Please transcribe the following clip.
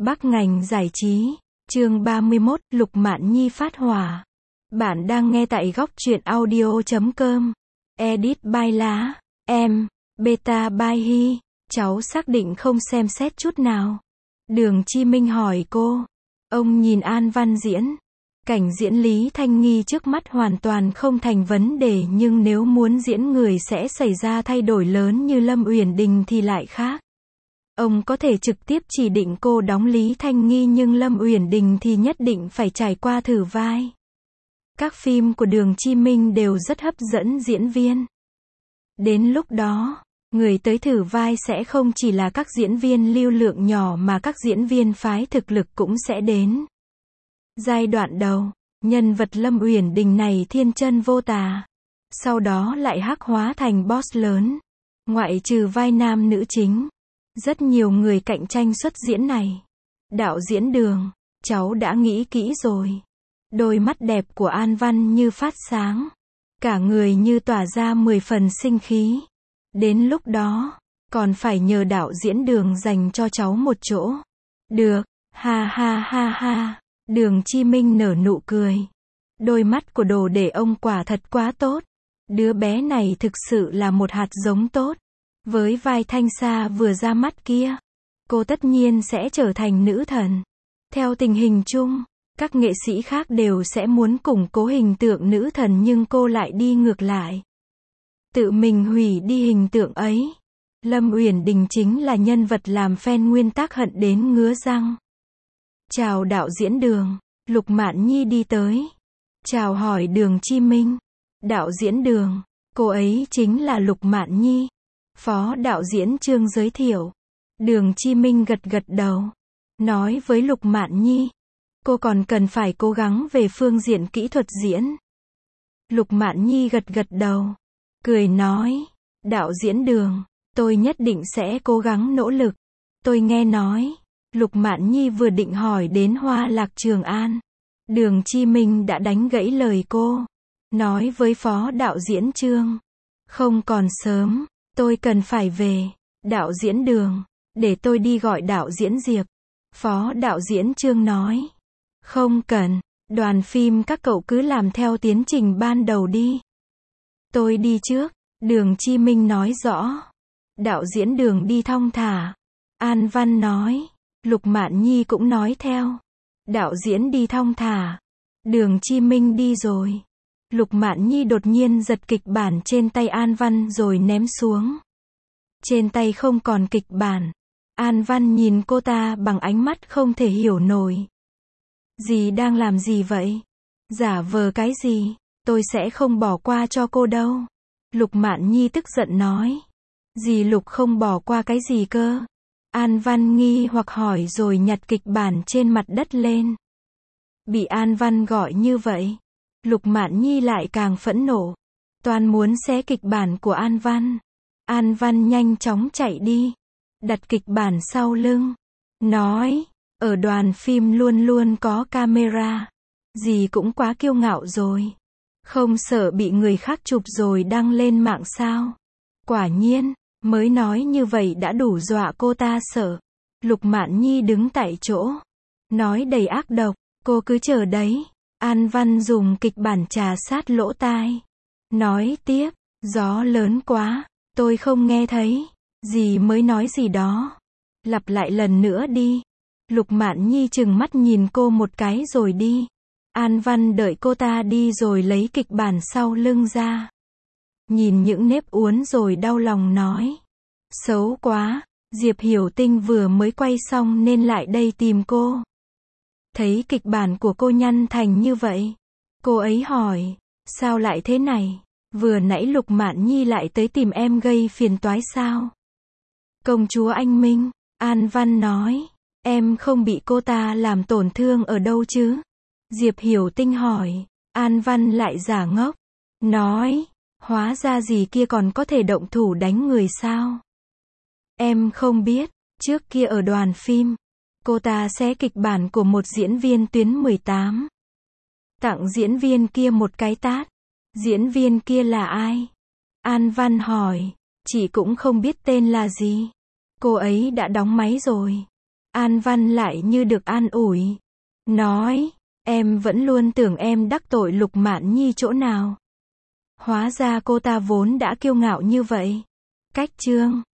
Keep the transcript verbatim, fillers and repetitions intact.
Bắc ngành giải trí, chương ba mươi mốt, Lục Mạn Nhi phát hỏa. Bạn đang nghe tại góc truyện audio chấm com. Edit by Lá, em, Beta by Hi. Cháu xác định không xem xét chút nào. Đường Chi Minh hỏi cô. Ông nhìn An Văn diễn. Cảnh diễn Lý Thanh Nghi trước mắt hoàn toàn không thành vấn đề, nhưng nếu muốn diễn người sẽ xảy ra thay đổi lớn như Lâm Uyển Đình thì lại khác. Ông có thể trực tiếp chỉ định cô đóng Lý Thanh Nghi, nhưng Lâm Uyển Đình thì nhất định phải trải qua thử vai. Các phim của Đường Chi Minh đều rất hấp dẫn diễn viên. Đến lúc đó, người tới thử vai sẽ không chỉ là các diễn viên lưu lượng nhỏ mà các diễn viên phái thực lực cũng sẽ đến. Giai đoạn đầu, nhân vật Lâm Uyển Đình này thiên chân vô tà. Sau đó lại hắc hóa thành boss lớn. Ngoại trừ vai nam nữ chính, rất nhiều người cạnh tranh xuất diễn này. Đạo diễn Đường, cháu đã nghĩ kỹ rồi. Đôi mắt đẹp của An Văn như phát sáng. Cả người như tỏa ra mười phần sinh khí. Đến lúc đó, còn phải nhờ đạo diễn Đường dành cho cháu một chỗ. Được, ha ha ha ha. Đường Chi Minh nở nụ cười. Đôi mắt của đồ để ông quả thật quá tốt. Đứa bé này thực sự là một hạt giống tốt. Với vai Thanh Sa vừa ra mắt kia, cô tất nhiên sẽ trở thành nữ thần. Theo tình hình chung, các nghệ sĩ khác đều sẽ muốn củng cố hình tượng nữ thần, nhưng cô lại đi ngược lại. Tự mình hủy đi hình tượng ấy. Lâm Uyển Đình chính là nhân vật làm fan nguyên tắc hận đến ngứa răng. Chào đạo diễn Đường, Lục Mạn Nhi đi tới. Chào hỏi Đường Chi Minh. Đạo diễn Đường, cô ấy chính là Lục Mạn Nhi. Phó đạo diễn Trương giới thiệu. Đường Chi Minh gật gật đầu. Nói với Lục Mạn Nhi, cô còn cần phải cố gắng về phương diện kỹ thuật diễn. Lục Mạn Nhi gật gật đầu. Cười nói, đạo diễn Đường, tôi nhất định sẽ cố gắng nỗ lực. Tôi nghe nói, Lục Mạn Nhi vừa định hỏi đến Hoa Lạc Trường An. Đường Chi Minh đã đánh gãy lời cô. Nói với phó đạo diễn Trương, không còn sớm, tôi cần phải về. Đạo diễn Đường, để tôi đi gọi đạo diễn Diệp. Phó đạo diễn Trương nói, không cần, đoàn phim các cậu cứ làm theo tiến trình ban đầu đi. Tôi đi trước, Đường Chi Minh nói rõ. Đạo diễn Đường đi thong thả. An Văn nói. Lục Mạn Nhi cũng nói theo. Đạo diễn đi thong thả. Đường Chi Minh đi rồi. Lục Mạn Nhi đột nhiên giật kịch bản trên tay An Văn rồi ném xuống. Trên tay không còn kịch bản. An Văn nhìn cô ta bằng ánh mắt không thể hiểu nổi. Dì đang làm gì vậy? Giả vờ cái gì? Tôi sẽ không bỏ qua cho cô đâu. Lục Mạn Nhi tức giận nói. Dì Lục không bỏ qua cái gì cơ? An Văn nghi hoặc hỏi rồi nhặt kịch bản trên mặt đất lên. Bị An Văn gọi như vậy, Lục Mạn Nhi lại càng phẫn nộ. Toàn muốn xé kịch bản của An Văn. An Văn nhanh chóng chạy đi. Đặt kịch bản sau lưng. Nói, ở đoàn phim luôn luôn có camera. Dì cũng quá kiêu ngạo rồi. Không sợ bị người khác chụp rồi đăng lên mạng sao? Quả nhiên, mới nói như vậy đã đủ dọa cô ta sợ. Lục Mạn Nhi đứng tại chỗ. Nói đầy ác độc, cô cứ chờ đấy. An Văn dùng kịch bản trà sát lỗ tai. Nói tiếp, gió lớn quá, tôi không nghe thấy. Dì mới nói gì đó. Lặp lại lần nữa đi. Lục Mạn Nhi trừng mắt nhìn cô một cái rồi đi. An Văn đợi cô ta đi rồi lấy kịch bản sau lưng ra. Nhìn những nếp uốn rồi đau lòng nói. Xấu quá, Diệp Hiểu Tinh vừa mới quay xong nên lại đây tìm cô. Thấy kịch bản của cô nhăn thành như vậy. Cô ấy hỏi, sao lại thế này? Vừa nãy Lục Mạn Nhi lại tới tìm em gây phiền toái sao? Công chúa Anh Minh, An Văn nói, em không bị cô ta làm tổn thương ở đâu chứ? Diệp Hiểu Tinh hỏi. An Văn lại giả ngốc. Nói, hóa ra gì kia còn có thể động thủ đánh người sao? Em không biết, trước kia ở đoàn phim, cô ta xé kịch bản của một diễn viên tuyến mười tám. Tặng diễn viên kia một cái tát. Diễn viên kia là ai? An Văn hỏi. Chị cũng không biết tên là gì. Cô ấy đã đóng máy rồi. An Văn lại như được an ủi. Nói, em vẫn luôn tưởng em đắc tội Lục Mạn Nhi chỗ nào. Hóa ra cô ta vốn đã kiêu ngạo như vậy. Cách chương